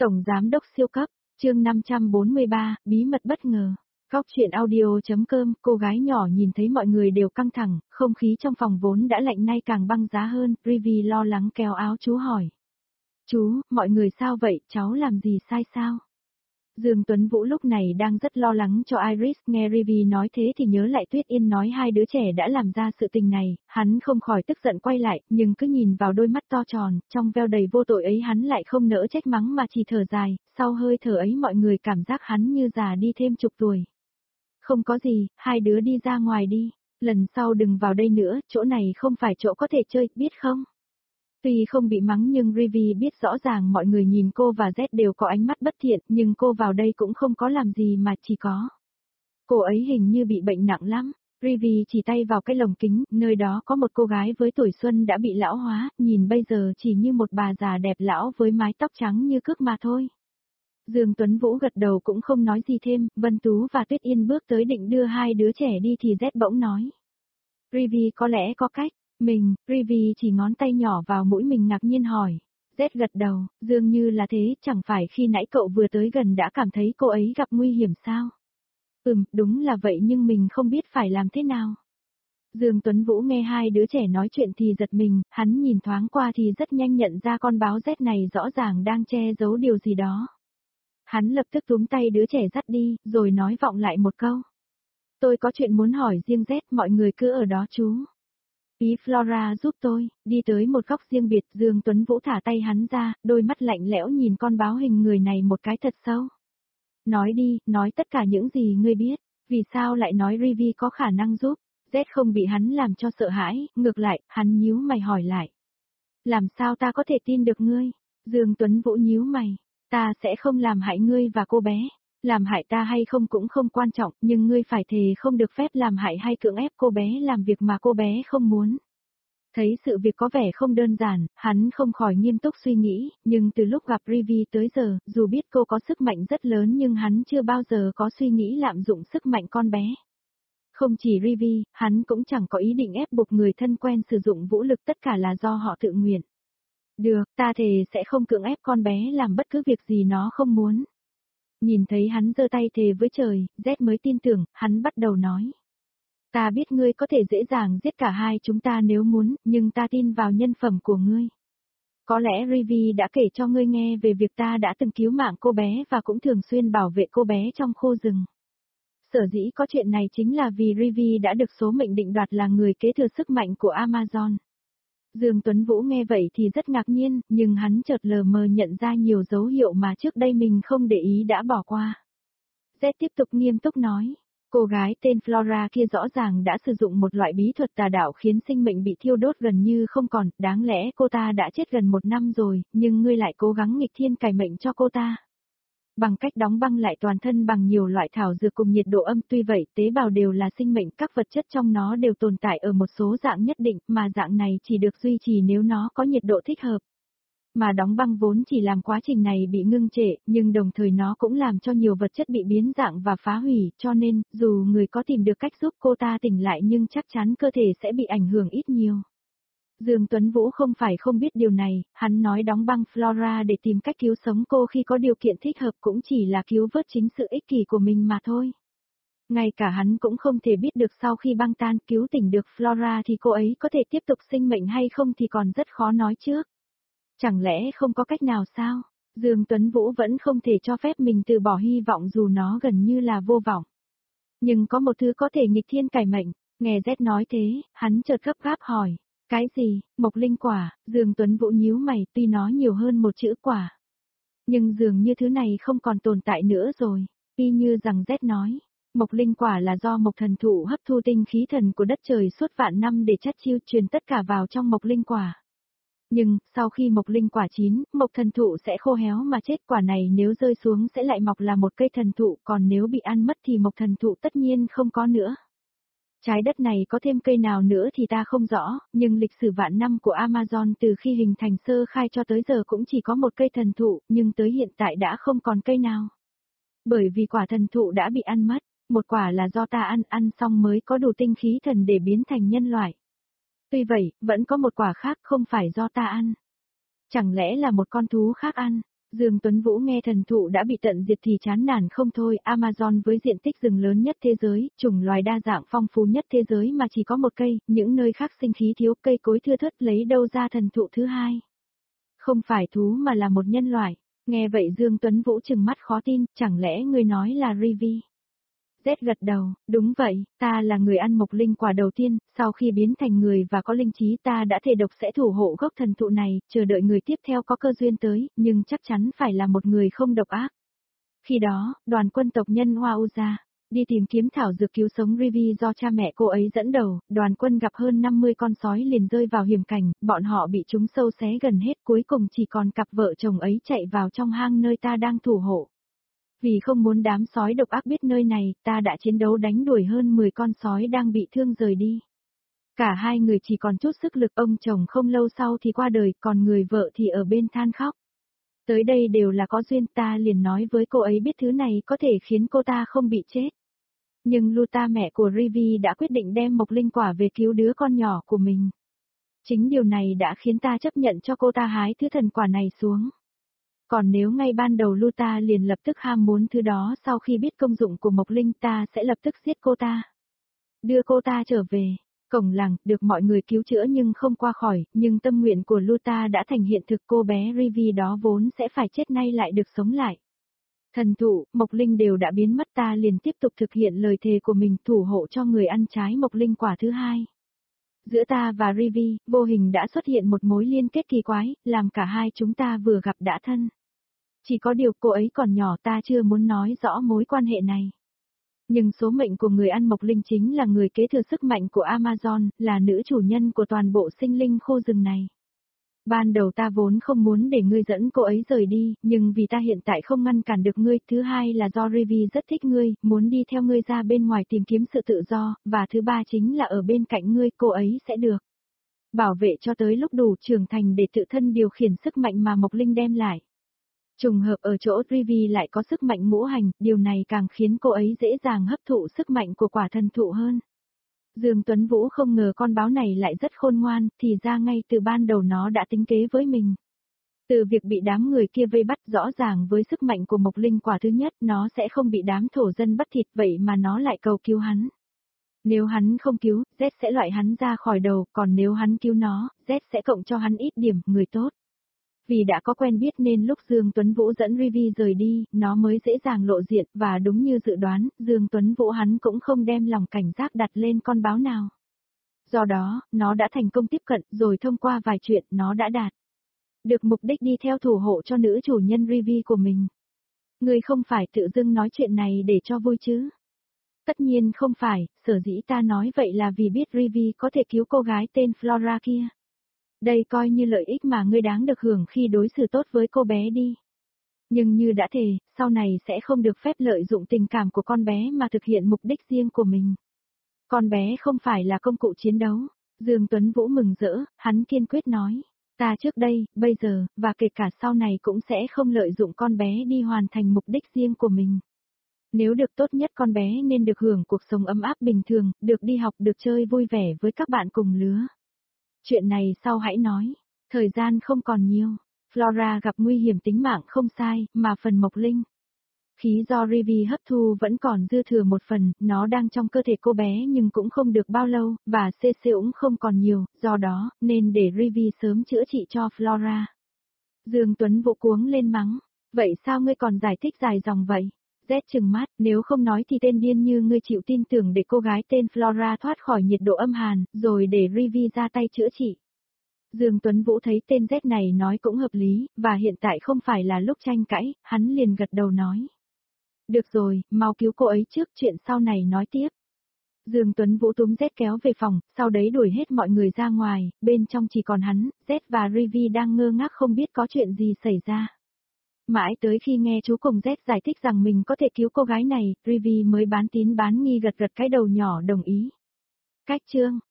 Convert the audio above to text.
Tổng Giám đốc siêu cấp, chương 543, bí mật bất ngờ. Góc chuyện audio.com, cô gái nhỏ nhìn thấy mọi người đều căng thẳng, không khí trong phòng vốn đã lạnh nay càng băng giá hơn, Rivi lo lắng kéo áo chú hỏi. Chú, mọi người sao vậy, cháu làm gì sai sao? Dương Tuấn Vũ lúc này đang rất lo lắng cho Iris, nghe Rivi nói thế thì nhớ lại Tuyết Yên nói hai đứa trẻ đã làm ra sự tình này, hắn không khỏi tức giận quay lại, nhưng cứ nhìn vào đôi mắt to tròn, trong veo đầy vô tội ấy hắn lại không nỡ trách mắng mà chỉ thở dài, sau hơi thở ấy mọi người cảm giác hắn như già đi thêm chục tuổi. Không có gì, hai đứa đi ra ngoài đi, lần sau đừng vào đây nữa, chỗ này không phải chỗ có thể chơi, biết không? Tuy không bị mắng nhưng Rivi biết rõ ràng mọi người nhìn cô và Z đều có ánh mắt bất thiện, nhưng cô vào đây cũng không có làm gì mà chỉ có. Cô ấy hình như bị bệnh nặng lắm. Rivi chỉ tay vào cái lồng kính, nơi đó có một cô gái với tuổi xuân đã bị lão hóa, nhìn bây giờ chỉ như một bà già đẹp lão với mái tóc trắng như cước mà thôi. Dương Tuấn Vũ gật đầu cũng không nói gì thêm, Vân Tú và Tuyết Yên bước tới định đưa hai đứa trẻ đi thì Z bỗng nói. Rivi có lẽ có cách. Rivi chỉ ngón tay nhỏ vào mũi mình ngạc nhiên hỏi. Z gật đầu, dường như là thế, chẳng phải khi nãy cậu vừa tới gần đã cảm thấy cô ấy gặp nguy hiểm sao? Đúng là vậy nhưng mình không biết phải làm thế nào. Dương Tuấn Vũ nghe hai đứa trẻ nói chuyện thì giật mình, hắn nhìn thoáng qua thì rất nhanh nhận ra con báo Z này rõ ràng đang che giấu điều gì đó. Hắn lập tức túm tay đứa trẻ dắt đi, rồi nói vọng lại một câu. Tôi có chuyện muốn hỏi riêng Z, mọi người cứ ở đó chú. Ý Flora giúp tôi, đi tới một góc riêng biệt, Dương Tuấn Vũ thả tay hắn ra, đôi mắt lạnh lẽo nhìn con báo hình người này một cái thật sâu. Nói đi, nói tất cả những gì ngươi biết, vì sao lại nói Rivi có khả năng giúp, Z không bị hắn làm cho sợ hãi, ngược lại, hắn nhíu mày hỏi lại. Làm sao ta có thể tin được ngươi? Dương Tuấn Vũ nhíu mày, ta sẽ không làm hại ngươi và cô bé. Làm hại ta hay không cũng không quan trọng, nhưng ngươi phải thề không được phép làm hại hay cưỡng ép cô bé làm việc mà cô bé không muốn. Thấy sự việc có vẻ không đơn giản, hắn không khỏi nghiêm túc suy nghĩ, nhưng từ lúc gặp Rivi tới giờ, dù biết cô có sức mạnh rất lớn nhưng hắn chưa bao giờ có suy nghĩ lạm dụng sức mạnh con bé. Không chỉ Rivi, hắn cũng chẳng có ý định ép buộc người thân quen sử dụng vũ lực, tất cả là do họ tự nguyện. Được, ta thề sẽ không cưỡng ép con bé làm bất cứ việc gì nó không muốn. Nhìn thấy hắn giơ tay thề với trời, Z mới tin tưởng, hắn bắt đầu nói. Ta biết ngươi có thể dễ dàng giết cả hai chúng ta nếu muốn, nhưng ta tin vào nhân phẩm của ngươi. Có lẽ Rivi đã kể cho ngươi nghe về việc ta đã từng cứu mạng cô bé và cũng thường xuyên bảo vệ cô bé trong khu rừng. Sở dĩ có chuyện này chính là vì Rivi đã được số mệnh định đoạt là người kế thừa sức mạnh của Amazon. Dương Tuấn Vũ nghe vậy thì rất ngạc nhiên, nhưng hắn chợt lờ mờ nhận ra nhiều dấu hiệu mà trước đây mình không để ý đã bỏ qua. Z tiếp tục nghiêm túc nói, cô gái tên Flora kia rõ ràng đã sử dụng một loại bí thuật tà đạo khiến sinh mệnh bị thiêu đốt gần như không còn, đáng lẽ cô ta đã chết gần 1 năm rồi, nhưng ngươi lại cố gắng nghịch thiên cải mệnh cho cô ta. Bằng cách đóng băng lại toàn thân bằng nhiều loại thảo dược cùng nhiệt độ âm, tuy vậy tế bào đều là sinh mệnh, các vật chất trong nó đều tồn tại ở một số dạng nhất định, mà dạng này chỉ được duy trì nếu nó có nhiệt độ thích hợp. Mà đóng băng vốn chỉ làm quá trình này bị ngưng trệ, nhưng đồng thời nó cũng làm cho nhiều vật chất bị biến dạng và phá hủy, cho nên, dù người có tìm được cách giúp cô ta tỉnh lại nhưng chắc chắn cơ thể sẽ bị ảnh hưởng ít nhiều. Dương Tuấn Vũ không phải không biết điều này, hắn nói đóng băng Flora để tìm cách cứu sống cô khi có điều kiện thích hợp cũng chỉ là cứu vớt chính sự ích kỷ của mình mà thôi. Ngay cả hắn cũng không thể biết được sau khi băng tan cứu tỉnh được Flora thì cô ấy có thể tiếp tục sinh mệnh hay không thì còn rất khó nói trước. Chẳng lẽ không có cách nào sao? Dương Tuấn Vũ vẫn không thể cho phép mình từ bỏ hy vọng dù nó gần như là vô vọng. Nhưng có một thứ có thể nghịch thiên cải mệnh, nghe Z nói thế, hắn chợt gấp gáp hỏi. Cái gì? Mộc linh quả? Dương Tuấn Vũ nhíu mày, tuy nó nhiều hơn một chữ quả. Nhưng dường như thứ này không còn tồn tại nữa rồi. Y như rằng Z nói, mộc linh quả là do mộc thần thụ hấp thu tinh khí thần của đất trời suốt vạn năm để chắt chiu truyền tất cả vào trong mộc linh quả. Nhưng, sau khi mộc linh quả chín, mộc thần thụ sẽ khô héo mà chết, quả này nếu rơi xuống sẽ lại mọc là một cây thần thụ, còn nếu bị ăn mất thì mộc thần thụ tất nhiên không có nữa. Trái đất này có thêm cây nào nữa thì ta không rõ, nhưng lịch sử vạn năm của Amazon từ khi hình thành sơ khai cho tới giờ cũng chỉ có một cây thần thụ, nhưng tới hiện tại đã không còn cây nào. Bởi vì quả thần thụ đã bị ăn mất, một quả là do ta ăn xong mới có đủ tinh khí thần để biến thành nhân loại. Tuy vậy, vẫn có một quả khác không phải do ta ăn. Chẳng lẽ là một con thú khác ăn? Dương Tuấn Vũ nghe thần thụ đã bị tận diệt thì chán nản không thôi, Amazon với diện tích rừng lớn nhất thế giới, chủng loài đa dạng phong phú nhất thế giới mà chỉ có một cây, những nơi khác sinh khí thiếu cây cối thưa thớt lấy đâu ra thần thụ thứ hai. Không phải thú mà là một nhân loại. Nghe vậy Dương Tuấn Vũ trừng mắt khó tin, chẳng lẽ ngươi nói là Rivi? Z gật đầu, đúng vậy, ta là người ăn mộc linh quả đầu tiên, sau khi biến thành người và có linh trí ta đã thề độc sẽ thủ hộ gốc thần thụ này, chờ đợi người tiếp theo có cơ duyên tới, nhưng chắc chắn phải là một người không độc ác. Khi đó, đoàn quân tộc nhân Hoa Uza đi tìm kiếm thảo dược cứu sống Rivi do cha mẹ cô ấy dẫn đầu, đoàn quân gặp hơn 50 con sói liền rơi vào hiểm cảnh, bọn họ bị chúng sâu xé gần hết, cuối cùng chỉ còn cặp vợ chồng ấy chạy vào trong hang nơi ta đang thủ hộ. Vì không muốn đám sói độc ác biết nơi này, ta đã chiến đấu đánh đuổi hơn 10 con sói đang bị thương rời đi. Cả hai người chỉ còn chút sức lực, ông chồng không lâu sau thì qua đời, còn người vợ thì ở bên than khóc. Tới đây đều là có duyên, ta liền nói với cô ấy biết thứ này có thể khiến cô ta không bị chết. Nhưng Luta mẹ của Rivi đã quyết định đem mộc linh quả về cứu đứa con nhỏ của mình. Chính điều này đã khiến ta chấp nhận cho cô ta hái thứ thần quả này xuống. Còn nếu ngay ban đầu Luta liền lập tức ham muốn thứ đó sau khi biết công dụng của mộc linh ta sẽ lập tức giết cô ta. Đưa cô ta trở về. Cổng làng, được mọi người cứu chữa nhưng không qua khỏi, nhưng tâm nguyện của Luta đã thành hiện thực, cô bé Rivi đó vốn sẽ phải chết nay lại được sống lại. Thần thụ, mộc linh đều đã biến mất, ta liền tiếp tục thực hiện lời thề của mình, thủ hộ cho người ăn trái mộc linh quả thứ hai. Giữa ta và Rivi, vô hình đã xuất hiện một mối liên kết kỳ quái, làm cả hai chúng ta vừa gặp đã thân. Chỉ có điều cô ấy còn nhỏ, ta chưa muốn nói rõ mối quan hệ này. Nhưng số mệnh của người ăn mộc linh chính là người kế thừa sức mạnh của Amazon, là nữ chủ nhân của toàn bộ sinh linh khô rừng này. Ban đầu ta vốn không muốn để ngươi dẫn cô ấy rời đi, nhưng vì ta hiện tại không ngăn cản được ngươi, thứ hai là do Rivi rất thích ngươi, muốn đi theo ngươi ra bên ngoài tìm kiếm sự tự do, và thứ ba chính là ở bên cạnh ngươi, cô ấy sẽ được bảo vệ cho tới lúc đủ trưởng thành để tự thân điều khiển sức mạnh mà mộc linh đem lại. Trùng hợp ở chỗ Rivi lại có sức mạnh ngũ hành, điều này càng khiến cô ấy dễ dàng hấp thụ sức mạnh của quả thần thụ hơn. Dương Tuấn Vũ không ngờ con báo này lại rất khôn ngoan, thì ra ngay từ ban đầu nó đã tính kế với mình. Từ việc bị đám người kia vây bắt, rõ ràng với sức mạnh của mộc linh quả thứ nhất nó sẽ không bị đám thổ dân bắt thịt, vậy mà nó lại cầu cứu hắn. Nếu hắn không cứu, Z sẽ loại hắn ra khỏi đầu, còn nếu hắn cứu nó, Z sẽ cộng cho hắn ít điểm, người tốt. Vì đã có quen biết nên lúc Dương Tuấn Vũ dẫn Rivi rời đi, nó mới dễ dàng lộ diện, và đúng như dự đoán, Dương Tuấn Vũ hắn cũng không đem lòng cảnh giác đặt lên con báo nào. Do đó, nó đã thành công tiếp cận, rồi thông qua vài chuyện nó đã đạt được mục đích đi theo thủ hộ cho nữ chủ nhân Rivi của mình. Ngươi không phải tự dưng nói chuyện này để cho vui chứ? Tất nhiên không phải, sở dĩ ta nói vậy là vì biết Rivi có thể cứu cô gái tên Flora kia. Đây coi như lợi ích mà ngươi đáng được hưởng khi đối xử tốt với cô bé đi. Nhưng như đã thề, sau này sẽ không được phép lợi dụng tình cảm của con bé mà thực hiện mục đích riêng của mình. Con bé không phải là công cụ chiến đấu. Dương Tuấn Vũ mừng rỡ, hắn kiên quyết nói. Ta trước đây, bây giờ, và kể cả sau này cũng sẽ không lợi dụng con bé đi hoàn thành mục đích riêng của mình. Nếu được tốt nhất con bé nên được hưởng cuộc sống ấm áp bình thường, được đi học, được chơi vui vẻ với các bạn cùng lứa. Chuyện này sau hãy nói, thời gian không còn nhiều. Flora gặp nguy hiểm tính mạng không sai, mà phần mộc linh. Khí do Rivi hấp thu vẫn còn dư thừa một phần, nó đang trong cơ thể cô bé nhưng cũng không được bao lâu, và CC cũng không còn nhiều, do đó, nên để Rivi sớm chữa trị cho Flora. Dương Tuấn Vũ cuống lên mắng, vậy sao ngươi còn giải thích dài dòng vậy? Z trừng mắt, nếu không nói thì tên điên như ngươi chịu tin tưởng để cô gái tên Flora thoát khỏi nhiệt độ âm hàn, rồi để Rivi ra tay chữa trị. Dương Tuấn Vũ thấy tên Z này nói cũng hợp lý, và hiện tại không phải là lúc tranh cãi, hắn liền gật đầu nói. Được rồi, mau cứu cô ấy trước, chuyện sau này nói tiếp. Dương Tuấn Vũ túm Z kéo về phòng, sau đấy đuổi hết mọi người ra ngoài, bên trong chỉ còn hắn, Z và Rivi đang ngơ ngác không biết có chuyện gì xảy ra. Mãi tới khi nghe chú cùng Z giải thích rằng mình có thể cứu cô gái này, Rivi mới bán tín bán nghi gật gật cái đầu nhỏ đồng ý. Cách chương